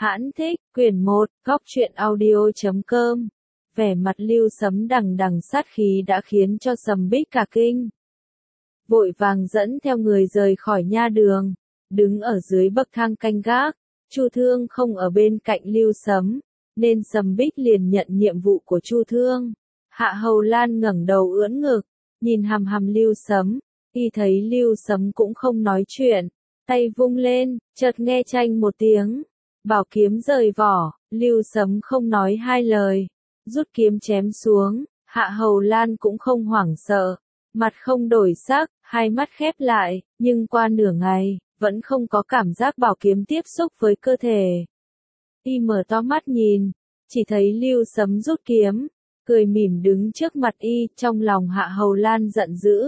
Hãn thích, quyển 1, góc truyện audio.com. Vẻ mặt Lưu Sấm đằng đằng sát khí đã khiến cho Sầm Bích cả kinh. Vội vàng dẫn theo người rời khỏi nha đường, đứng ở dưới bậc thang canh gác. Chu Thương không ở bên cạnh Lưu Sấm, nên Sầm Bích liền nhận nhiệm vụ của Chu Thương. Hạ Hầu Lan ngẩng đầu ưỡn ngực, nhìn hằm hằm Lưu Sấm, y thấy Lưu Sấm cũng không nói chuyện, tay vung lên, chợt nghe chanh một tiếng. Bảo kiếm rời vỏ, Lưu Sấm không nói hai lời, rút kiếm chém xuống. Hạ Hầu Lan cũng không hoảng sợ, mặt không đổi sắc, hai mắt khép lại, nhưng qua nửa ngày, vẫn không có cảm giác bảo kiếm tiếp xúc với cơ thể. Y mở to mắt nhìn, chỉ thấy Lưu Sấm rút kiếm, cười mỉm đứng trước mặt y, trong lòng Hạ Hầu Lan giận dữ.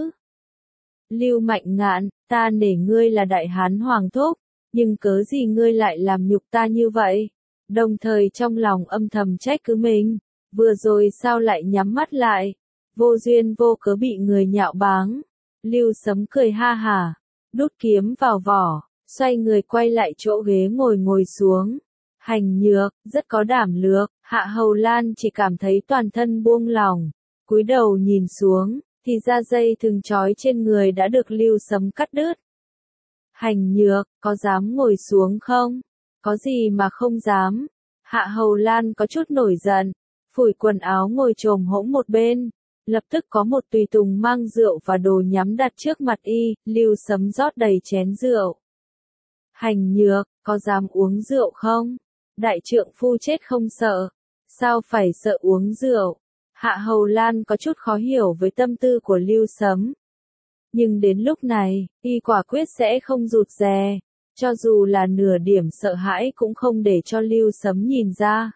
Lưu Mạnh Ngạn, ta nể ngươi là đại hán hoàng thúc, nhưng cớ gì ngươi lại làm nhục ta như vậy? Đồng thời trong lòng âm thầm trách cứ mình, vừa rồi sao lại nhắm mắt lại, vô duyên vô cớ bị người nhạo báng. Lưu Sấm cười ha hả, đút kiếm vào vỏ, xoay người quay lại chỗ ghế ngồi xuống. Hành Nhược, rất có đảm lược. Hạ Hầu Lan chỉ cảm thấy toàn thân buông lỏng, cúi đầu nhìn xuống, thì ra dây thừng trói trên người đã được Lưu Sấm cắt đứt. Hành Nhược, có dám ngồi xuống không? Có gì mà không dám? Hạ Hầu Lan có chút nổi giận, phủi quần áo ngồi chồm hỗn một bên. Lập tức có một tùy tùng mang rượu và đồ nhắm đặt trước mặt y, Lưu Sấm rót đầy chén rượu. Hành Nhược, có dám uống rượu không? Đại trượng phu chết không sợ, sao phải sợ uống rượu? Hạ Hầu Lan có chút khó hiểu với tâm tư của Lưu Sấm. Nhưng đến lúc này, y quả quyết sẽ không rụt rè, cho dù là nửa điểm sợ hãi cũng không để cho Lưu Sấm nhìn ra.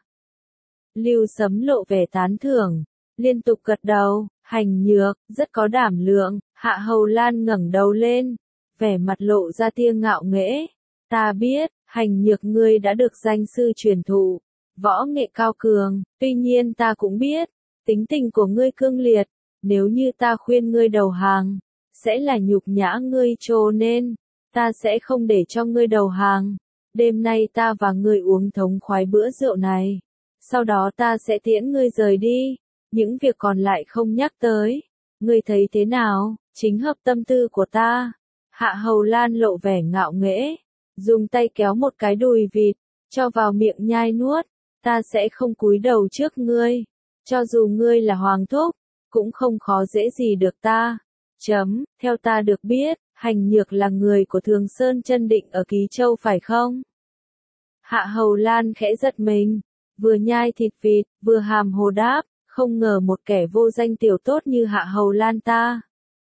Lưu Sấm lộ vẻ tán thưởng, liên tục gật đầu. Hành Nhược, rất có đảm lượng. Hạ Hầu Lan ngẩng đầu lên, vẻ mặt lộ ra tia ngạo nghễ. Ta biết, Hành Nhược ngươi đã được danh sư truyền thụ, võ nghệ cao cường, tuy nhiên ta cũng biết, tính tình của ngươi cương liệt, nếu như ta khuyên ngươi đầu hàng, sẽ là nhục nhã ngươi, cho nên ta sẽ không để cho ngươi đầu hàng. Đêm nay ta và ngươi uống thống khoái bữa rượu này, sau đó ta sẽ tiễn ngươi rời đi, những việc còn lại không nhắc tới. Ngươi thấy thế nào, chính hợp tâm tư của ta. Hạ Hầu Lan lộ vẻ ngạo nghễ, dùng tay kéo một cái đùi vịt, cho vào miệng nhai nuốt. Ta sẽ không cúi đầu trước ngươi, cho dù ngươi là hoàng thúc, cũng không khó dễ gì được ta. Theo ta được biết, Hành Nhược là người của Thường Sơn Chân Định ở Ký Châu phải không? Hạ Hầu Lan khẽ giật mình, vừa nhai thịt vịt, vừa hàm hồ đáp, không ngờ một kẻ vô danh tiểu tốt như Hạ Hầu Lan ta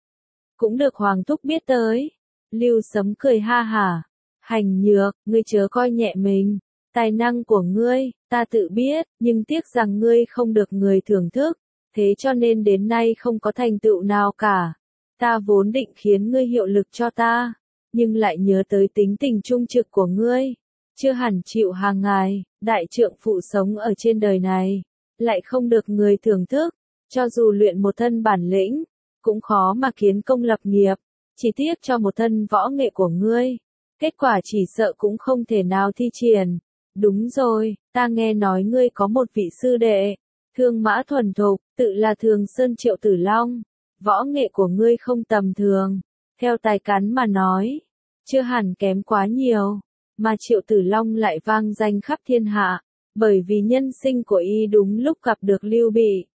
cũng được hoàng thúc biết tới. Lưu Sấm cười ha hả, Hành Nhược, ngươi chớ coi nhẹ mình, tài năng của ngươi, ta tự biết, nhưng tiếc rằng ngươi không được người thưởng thức, thế cho nên đến nay không có thành tựu nào cả. Ta vốn định khiến ngươi hiệu lực cho ta, nhưng lại nhớ tới tính tình trung trực của ngươi, chưa hẳn chịu hàng ngày, đại trượng phụ sống ở trên đời này, lại không được người thưởng thức, cho dù luyện một thân bản lĩnh, cũng khó mà kiến công lập nghiệp, chỉ tiếc cho một thân võ nghệ của ngươi, kết quả chỉ sợ cũng không thể nào thi triển. Đúng rồi, ta nghe nói ngươi có một vị sư đệ, thương mã thuần thục, tự là Thường Sơn Triệu Tử Long, võ nghệ của ngươi không tầm thường, theo tài cán mà nói, chưa hẳn kém quá nhiều, mà Triệu Tử Long lại vang danh khắp thiên hạ, bởi vì nhân sinh của y đúng lúc gặp được Lưu Bị.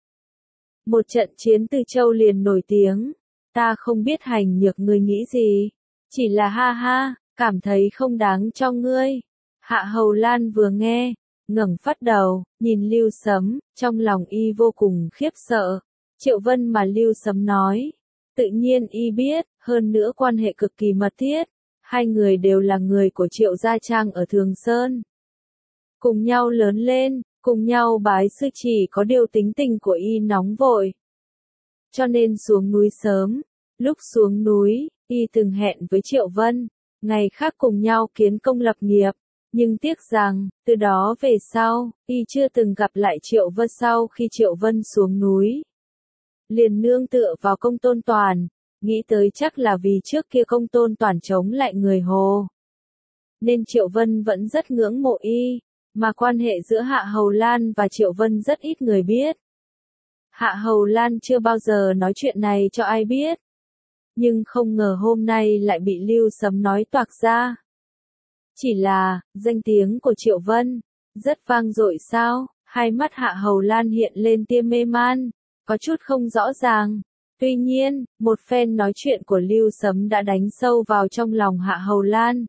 Một trận chiến Từ Châu liền nổi tiếng, ta không biết Hành Nhược ngươi nghĩ gì, chỉ là ha ha, cảm thấy không đáng cho ngươi. Hạ Hầu Lan vừa nghe, ngẩng phát đầu, nhìn Lưu Sấm, trong lòng y vô cùng khiếp sợ. Triệu Vân mà Lưu Sấm nói, tự nhiên y biết, hơn nữa quan hệ cực kỳ mật thiết, hai người đều là người của Triệu Gia Trang ở Thường Sơn. Cùng nhau lớn lên, cùng nhau bái sư, chỉ có điều tính tình của y nóng vội, cho nên xuống núi sớm. Lúc xuống núi, y từng hẹn với Triệu Vân, ngày khác cùng nhau kiến công lập nghiệp, nhưng tiếc rằng, từ đó về sau, y chưa từng gặp lại Triệu Vân. Sau khi Triệu Vân xuống núi, liền nương tựa vào Công Tôn Toàn, nghĩ tới chắc là vì trước kia Công Tôn Toàn chống lại người Hồ, nên Triệu Vân vẫn rất ngưỡng mộ y. mà quan hệ giữa Hạ Hầu Lan và Triệu Vân rất ít người biết. Hạ Hầu Lan chưa bao giờ nói chuyện này cho ai biết. Nhưng không ngờ hôm nay lại bị Lưu Sấm nói toạc ra. Chỉ là, danh tiếng của Triệu Vân, rất vang dội sao? Hai mắt Hạ Hầu Lan hiện lên tia mê man, có chút không rõ ràng. Tuy nhiên, một phen nói chuyện của Lưu Sấm đã đánh sâu vào trong lòng Hạ Hầu Lan.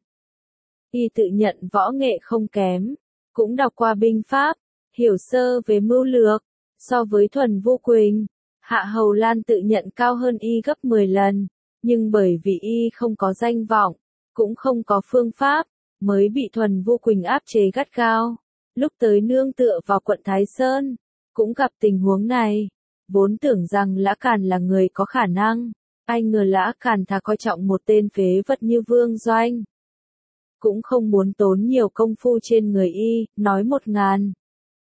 Y tự nhận võ nghệ không kém, cũng đọc qua binh pháp, hiểu sơ về mưu lược. So với Thuần Vô Quỳnh, Hạ Hầu Lan tự nhận cao hơn Y gấp 10 lần, nhưng bởi vì Y không có danh vọng, cũng không có phương pháp, mới bị Thuần Vô Quỳnh áp chế gắt gao. Lúc tới nương tựa vào quận Thái Sơn, cũng gặp tình huống này. Vốn tưởng rằng Lã Càn là người có khả năng, ai ngờ Lã Càn thà coi trọng một tên phế vật như Vương Doanh. Cũng không muốn tốn nhiều công phu trên người Y, nói 1000,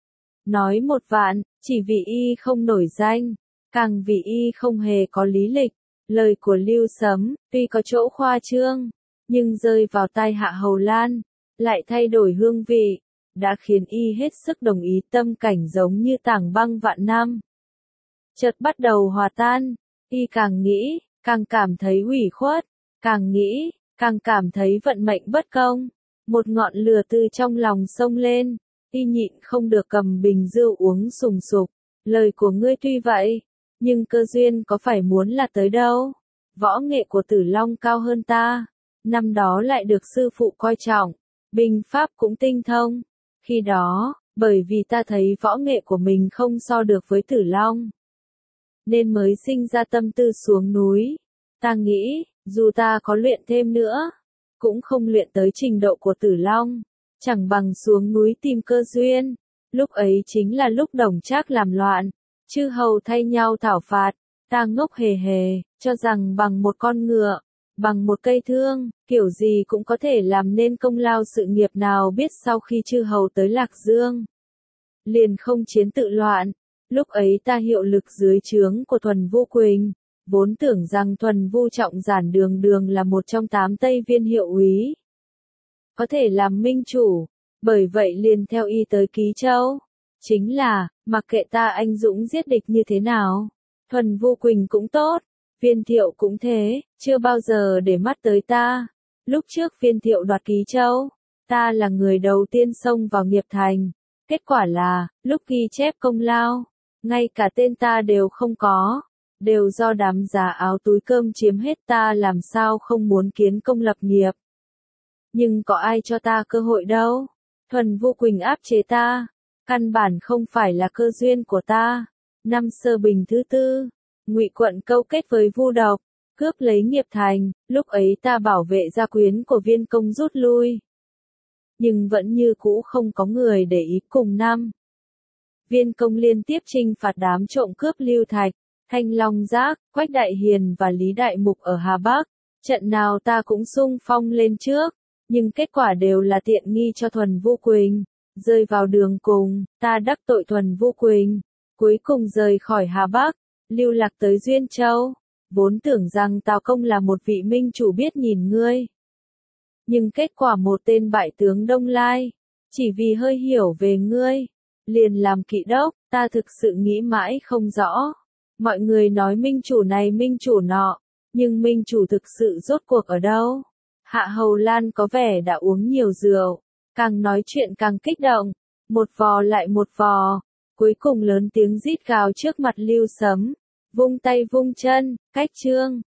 nói 10000, chỉ vì Y không nổi danh, càng vì Y không hề có lý lịch. Lời của Lưu Sấm, tuy có chỗ khoa trương, nhưng rơi vào tai Hạ Hầu Lan, lại thay đổi hương vị, đã khiến Y hết sức đồng ý. Tâm cảnh giống như tảng băng vạn năm, chợt bắt đầu hòa tan. Y càng nghĩ, càng cảm thấy ủy khuất, càng nghĩ, càng cảm thấy vận mệnh bất công. Một ngọn lửa từ trong lòng xông lên, Y nhịn không được cầm bình rượu uống sùng sục. Lời của ngươi tuy vậy, nhưng cơ duyên có phải muốn là tới đâu? Võ nghệ của Tử Long cao hơn ta, năm đó lại được sư phụ coi trọng, binh pháp cũng tinh thông. Khi đó, bởi vì ta thấy võ nghệ của mình không so được với Tử Long, nên mới sinh ra tâm tư xuống núi. Ta nghĩ, dù ta có luyện thêm nữa, cũng không luyện tới trình độ của Tử Long, chẳng bằng xuống núi tìm cơ duyên. Lúc ấy chính là lúc Đồng Trác làm loạn, chư hầu thay nhau thảo phạt, ta ngốc hề hề, cho rằng bằng một con ngựa, bằng một cây thương, kiểu gì cũng có thể làm nên công lao sự nghiệp. Nào biết sau khi chư hầu tới Lạc Dương, liền không chiến tự loạn. Lúc ấy ta hiệu lực dưới trướng của Thuần Vô Quỳnh, vốn tưởng rằng Thuần Vu Trọng Giản đường đường là một trong 8 Tây Viên hiệu úy, có thể làm minh chủ, bởi vậy liền theo Y tới Ký Châu. Chính là, mặc kệ ta anh dũng giết địch như thế nào, Thuần Vô Quỳnh cũng tốt, Viên Thiệu cũng thế, chưa bao giờ để mắt tới ta. Lúc trước Viên Thiệu đoạt Ký Châu, ta là người đầu tiên xông vào nghiệp thành. Kết quả là, lúc ghi chép công lao, ngay cả tên ta đều không có, đều do đám già áo túi cơm chiếm hết. Ta làm sao không muốn kiến công lập nghiệp. Nhưng có ai cho ta cơ hội đâu. Thuần Vô Quỳnh áp chế ta, căn bản không phải là cơ duyên của ta. Năm Sơ Bình thứ 4, Ngụy Quận câu kết với Vu Độc, cướp lấy nghiệp thành. Lúc ấy ta bảo vệ gia quyến của Viên Công rút lui, nhưng vẫn như cũ không có người để ý. Cùng năm, Viên Công liên tiếp trinh phạt đám trộm cướp Lưu Thạch, Thanh Long Giác, Quách Đại Hiền và Lý Đại Mục ở Hà Bắc. Trận nào ta cũng xung phong lên trước, nhưng kết quả đều là tiện nghi cho Thuần Vô Quỳnh. Rơi vào đường cùng, ta đắc tội Thuần Vô Quỳnh, cuối cùng rời khỏi Hà Bắc, lưu lạc tới Duyên Châu. Vốn tưởng rằng Tào Công là một vị minh chủ biết nhìn ngươi, nhưng kết quả một tên bại tướng Đông Lai, chỉ vì hơi hiểu về ngươi, liền làm kỵ đốc. Ta thực sự nghĩ mãi không rõ. Mọi người nói minh chủ này minh chủ nọ, nhưng minh chủ thực sự rốt cuộc ở đâu? Hạ Hầu Lan có vẻ đã uống nhiều rượu, càng nói chuyện càng kích động, một vò lại một vò, cuối cùng lớn tiếng rít gào trước mặt Lưu Sấm, vung tay vung chân, cách trương.